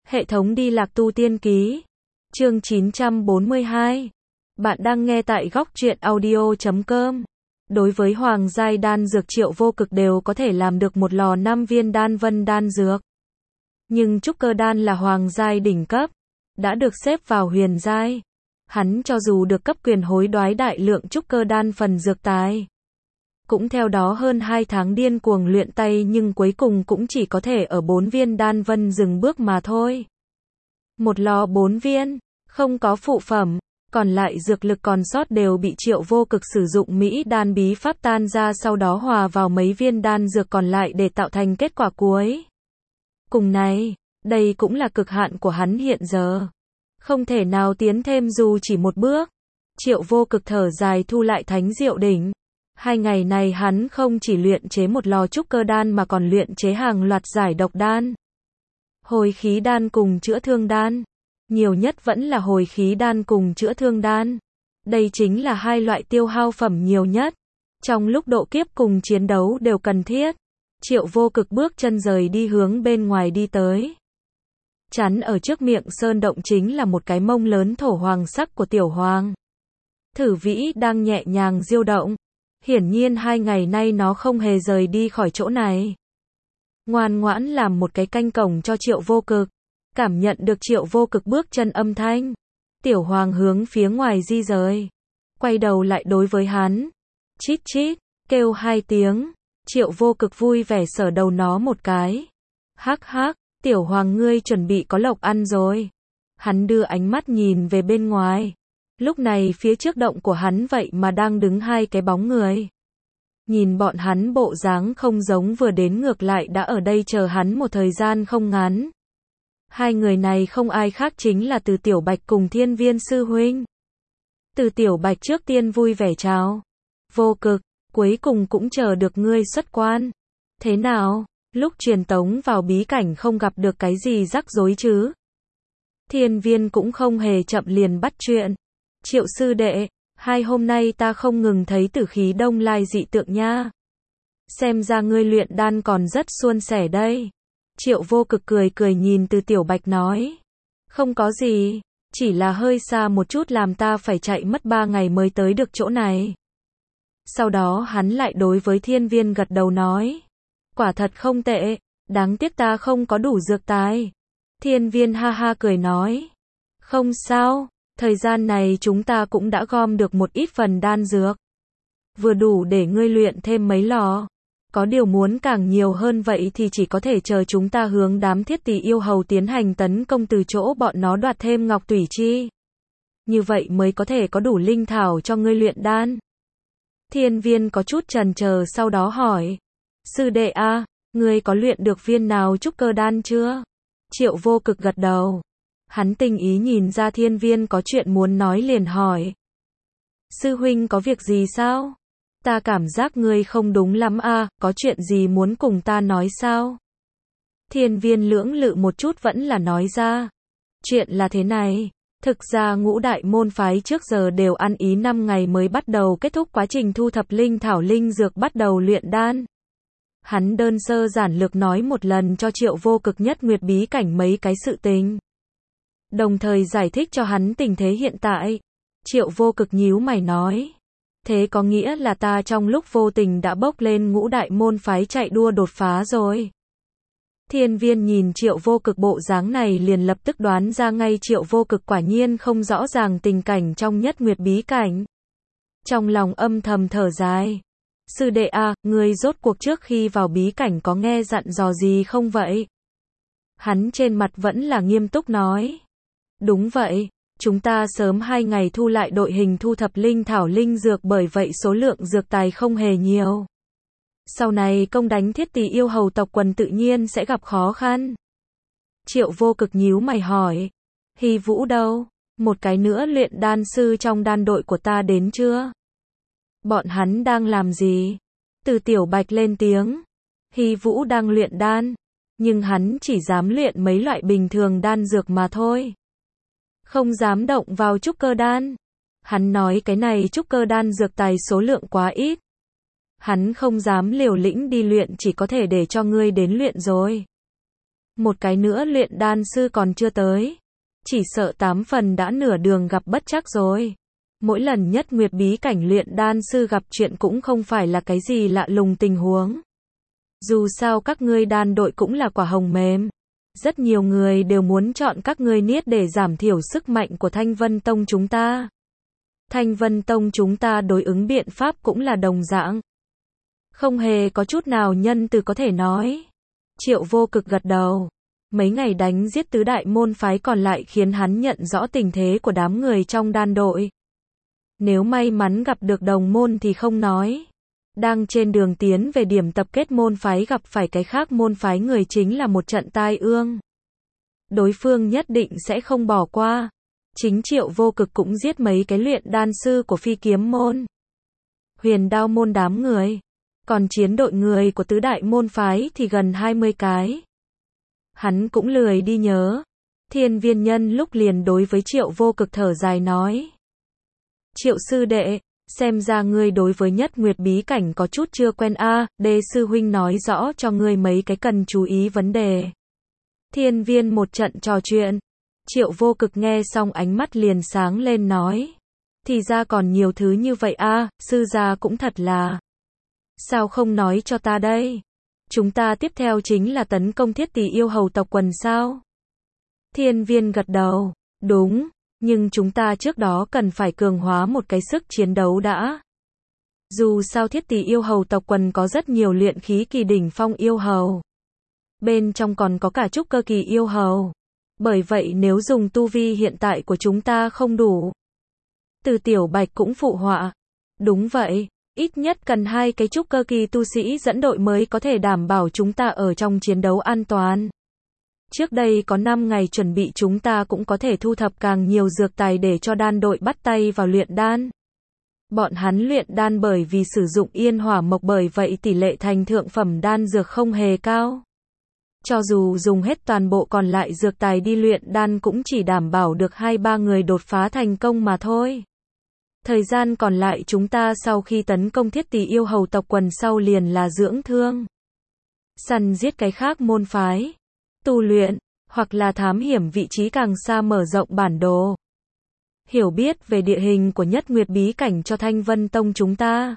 Hệ thống đi lạc tu tiên ký. Chương 942. Bạn đang nghe tại góc truyện audio.com. Đối với hoàng giai đan dược Triệu Vô Cực đều có thể làm được một lò 5 viên đan vân đan dược. Nhưng trúc cơ đan là hoàng giai đỉnh cấp, đã được xếp vào huyền giai. Hắn cho dù được cấp quyền hối đoái đại lượng trúc cơ đan phần dược tài, cũng theo đó hơn 2 tháng điên cuồng luyện tay, nhưng cuối cùng cũng chỉ có thể ở 4 viên đan vân dừng bước mà thôi. Một lò 4 viên, không có phụ phẩm, còn lại dược lực còn sót đều bị Triệu Vô Cực sử dụng Mỹ đan bí pháp tan ra, sau đó hòa vào mấy viên đan dược còn lại để tạo thành kết quả cuối cùng này. Đây cũng là cực hạn của hắn hiện giờ, không thể nào tiến thêm dù chỉ một bước. Triệu Vô Cực thở dài thu lại thánh diệu đỉnh. 2 ngày này hắn không chỉ luyện chế một lò trúc cơ đan mà còn luyện chế hàng loạt giải độc đan, hồi khí đan cùng chữa thương đan. Nhiều nhất vẫn là hồi khí đan cùng chữa thương đan. Đây chính là hai loại tiêu hao phẩm nhiều nhất. Trong lúc độ kiếp cùng chiến đấu đều cần thiết. Triệu Vô Cực bước chân rời đi hướng bên ngoài đi tới. Chắn ở trước miệng sơn động chính là một cái mông lớn thổ hoàng sắc của tiểu hoàng Thử Vĩ đang nhẹ nhàng diêu động. Hiển nhiên 2 ngày nay nó không hề rời đi khỏi chỗ này, ngoan ngoãn làm một cái canh cổng cho Triệu Vô Cực. Cảm nhận được Triệu Vô Cực bước chân âm thanh, tiểu hoàng hướng phía ngoài di rời, quay đầu lại đối với hắn, chít chít, kêu 2 tiếng. Triệu Vô Cực vui vẻ sờ đầu nó một cái. Hắc hắc, tiểu hoàng ngươi chuẩn bị có lộc ăn rồi. Hắn đưa ánh mắt nhìn về bên ngoài. Lúc này phía trước động của hắn vậy mà đang đứng 2 cái bóng người. Nhìn bọn hắn bộ dáng không giống vừa đến, ngược lại đã ở đây chờ hắn một thời gian không ngắn. 2 người này không ai khác chính là Từ Tiểu Bạch cùng Thiên Viên sư huynh. Từ Tiểu Bạch trước tiên vui vẻ chào. Vô Cực, cuối cùng cũng chờ được ngươi xuất quan. Thế nào, lúc truyền tống vào bí cảnh không gặp được cái gì rắc rối chứ? Thiên Viên cũng không hề chậm liền bắt chuyện. Triệu sư đệ, 2 hôm nay ta không ngừng thấy tử khí đông lai dị tượng nha. Xem ra ngươi luyện đan còn rất suôn sẻ đây. Triệu Vô Cực cười cười nhìn Từ Tiểu Bạch nói. Không có gì, chỉ là hơi xa một chút làm ta phải chạy mất 3 ngày mới tới được chỗ này. Sau đó hắn lại đối với Thiên Viên gật đầu nói. Quả thật không tệ, đáng tiếc ta không có đủ dược tài. Thiên Viên ha ha cười nói. Không sao, thời gian này chúng ta cũng đã gom được một ít phần đan dược, vừa đủ để ngươi luyện thêm mấy lò. Có điều muốn càng nhiều hơn vậy thì chỉ có thể chờ chúng ta hướng đám Thiết Tỳ yêu hầu tiến hành tấn công, từ chỗ bọn nó đoạt thêm ngọc tủy chi. Như vậy mới có thể có đủ linh thảo cho ngươi luyện đan. Thiên Viên có chút chần chờ, sau đó hỏi. Sư đệ a, ngươi có luyện được viên nào trúc cơ đan chưa? Triệu Vô Cực gật đầu. Hắn tinh ý nhìn ra Thiên Viên có chuyện muốn nói liền hỏi. Sư huynh có việc gì sao? Ta cảm giác ngươi không đúng lắm a, có chuyện gì muốn cùng ta nói sao? Thiên Viên lưỡng lự một chút vẫn là nói ra. Chuyện là thế này, thực ra ngũ đại môn phái trước giờ đều ăn ý 5 ngày mới bắt đầu kết thúc quá trình thu thập linh thảo linh dược, bắt đầu luyện đan. Hắn đơn sơ giản lược nói một lần cho Triệu Vô Cực nhất nguyệt bí cảnh mấy cái sự tình, đồng thời giải thích cho hắn tình thế hiện tại. Triệu Vô Cực nhíu mày nói. Thế có nghĩa là ta trong lúc vô tình đã bốc lên ngũ đại môn phái chạy đua đột phá rồi. Thiên Viên nhìn Triệu Vô Cực bộ dáng này liền lập tức đoán ra ngay Triệu Vô Cực quả nhiên không rõ ràng tình cảnh trong nhất nguyệt bí cảnh. Trong lòng âm thầm thở dài. Sư đệ a, ngươi rốt cuộc trước khi vào bí cảnh có nghe dặn dò gì không vậy? Hắn trên mặt vẫn là nghiêm túc nói. Đúng vậy, chúng ta sớm 2 ngày thu lại đội hình thu thập linh thảo linh dược, bởi vậy số lượng dược tài không hề nhiều. Sau này công đánh Thiết Tỳ yêu hầu tộc quần tự nhiên sẽ gặp khó khăn. Triệu Vô Cực nhíu mày hỏi. Hy Vũ đâu? Một cái nữa luyện đan sư trong đan đội của ta đến chưa? Bọn hắn đang làm gì? Từ Tiểu Bạch lên tiếng. Hy Vũ đang luyện đan, nhưng hắn chỉ dám luyện mấy loại bình thường đan dược mà thôi, không dám động vào trúc cơ đan. Hắn nói cái này trúc cơ đan dược tài số lượng quá ít, hắn không dám liều lĩnh đi luyện, chỉ có thể để cho ngươi đến luyện rồi. Một cái nữa luyện đan sư còn chưa tới. Chỉ sợ 8 phần đã nửa đường gặp bất trắc rồi. Mỗi lần Nhất Nguyệt bí cảnh luyện đan sư gặp chuyện cũng không phải là cái gì lạ lùng tình huống. Dù sao các ngươi đan đội cũng là quả hồng mềm. Rất nhiều người đều muốn chọn các ngươi niết để giảm thiểu sức mạnh của Thanh Vân Tông chúng ta. Thanh Vân Tông chúng ta đối ứng biện pháp cũng là đồng dạng. Không hề có chút nào nhân từ có thể nói. Triệu Vô Cực gật đầu. Mấy ngày đánh giết tứ đại môn phái còn lại khiến hắn nhận rõ tình thế của đám người trong đan đội. Nếu may mắn gặp được đồng môn thì không nói. Đang trên đường tiến về điểm tập kết môn phái gặp phải cái khác môn phái người chính là một trận tai ương. Đối phương nhất định sẽ không bỏ qua. Chính Triệu Vô Cực cũng giết mấy cái luyện đan sư của Phi Kiếm môn, Huyền Đao môn đám người. Còn chiến đội người của tứ đại môn phái thì gần 20 cái. Hắn cũng lười đi nhớ. Thiên Viên Nhân lúc liền đối với Triệu Vô Cực thở dài nói. Triệu sư đệ, xem ra ngươi đối với Nhất Nguyệt bí cảnh có chút chưa quen a. Đề sư huynh nói rõ cho ngươi mấy cái cần chú ý vấn đề. Thiên Viên một trận trò chuyện. Triệu Vô Cực nghe xong ánh mắt liền sáng lên nói. Thì ra còn nhiều thứ như vậy a, sư gia cũng thật là. Sao không nói cho ta đây? Chúng ta tiếp theo chính là tấn công Thiết Tỳ yêu hầu tộc quần sao? Thiên Viên gật đầu. Đúng, nhưng chúng ta trước đó cần phải cường hóa một cái sức chiến đấu đã. Dù sao Thiết Tỳ yêu hầu tộc quần có rất nhiều luyện khí kỳ đỉnh phong yêu hầu. Bên trong còn có cả trúc cơ kỳ yêu hầu. Bởi vậy nếu dùng tu vi hiện tại của chúng ta không đủ. Từ Tiểu Bạch cũng phụ họa. Đúng vậy, ít nhất cần 2 cái trúc cơ kỳ tu sĩ dẫn đội mới có thể đảm bảo chúng ta ở trong chiến đấu an toàn. Trước đây có 5 ngày chuẩn bị chúng ta cũng có thể thu thập càng nhiều dược tài để cho đan đội bắt tay vào luyện đan. Bọn hắn luyện đan bởi vì sử dụng yên hỏa mộc bởi vậy tỷ lệ thành thượng phẩm đan dược không hề cao. Cho dù dùng hết toàn bộ còn lại dược tài đi luyện đan cũng chỉ đảm bảo được 2-3 người đột phá thành công mà thôi. Thời gian còn lại chúng ta sau khi tấn công Thiết Tỳ yêu hầu tộc quần sau liền là dưỡng thương, săn giết cái khác môn phái, tu luyện, hoặc là thám hiểm vị trí càng xa mở rộng bản đồ. Hiểu biết về địa hình của Nhất Nguyệt bí cảnh cho Thanh Vân Tông chúng ta.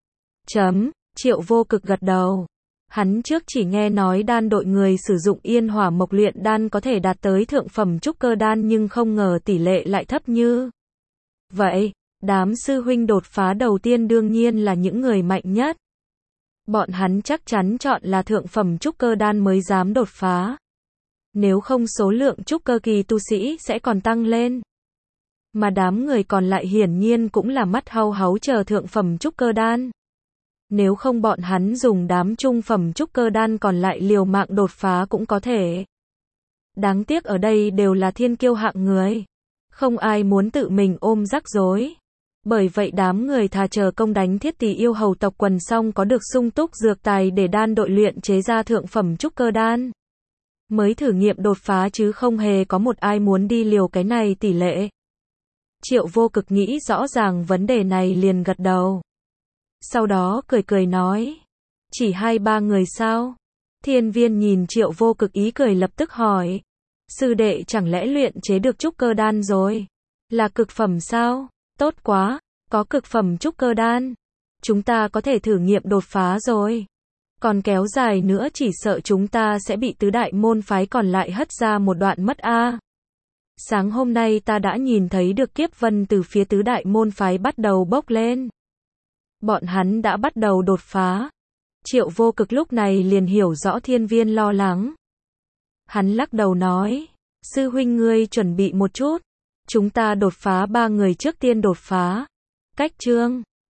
Triệu Vô Cực gật đầu. Hắn trước chỉ nghe nói đan đội người sử dụng yên hỏa mộc luyện đan có thể đạt tới thượng phẩm trúc cơ đan nhưng không ngờ tỷ lệ lại thấp như vậy. Đám sư huynh đột phá đầu tiên đương nhiên là những người mạnh nhất. Bọn hắn chắc chắn chọn là thượng phẩm trúc cơ đan mới dám đột phá. Nếu không số lượng trúc cơ kỳ tu sĩ sẽ còn tăng lên. Mà đám người còn lại hiển nhiên cũng là mắt hau háu chờ thượng phẩm trúc cơ đan. Nếu không bọn hắn dùng đám trung phẩm trúc cơ đan còn lại liều mạng đột phá cũng có thể. Đáng tiếc ở đây đều là thiên kiêu hạng người. Không ai muốn tự mình ôm rắc rối. Bởi vậy đám người thà chờ công đánh Thiết Tỳ yêu hầu tộc quần xong có được sung túc dược tài để đan đội luyện chế ra thượng phẩm trúc cơ đan. Mới thử nghiệm đột phá chứ không hề có một ai muốn đi liều cái này tỷ lệ. Triệu Vô Cực nghĩ rõ ràng vấn đề này liền gật đầu. Sau đó cười cười nói. Chỉ 2-3 người sao? Thiên Viên nhìn Triệu Vô Cực ý cười lập tức hỏi. Sư đệ chẳng lẽ luyện chế được trúc cơ đan rồi? Là cực phẩm sao? Tốt quá, có cực phẩm trúc cơ đan. Chúng ta có thể thử nghiệm đột phá rồi. Còn kéo dài nữa chỉ sợ chúng ta sẽ bị tứ đại môn phái còn lại hất ra một đoạn mất a. Sáng hôm nay ta đã nhìn thấy được kiếp vân từ phía tứ đại môn phái bắt đầu bốc lên. Bọn hắn đã bắt đầu đột phá. Triệu Vô Cực lúc này liền hiểu rõ Thiên Viên lo lắng. Hắn lắc đầu nói. Sư huynh ngươi chuẩn bị một chút. Chúng ta đột phá 3 người trước tiên đột phá. Cách chương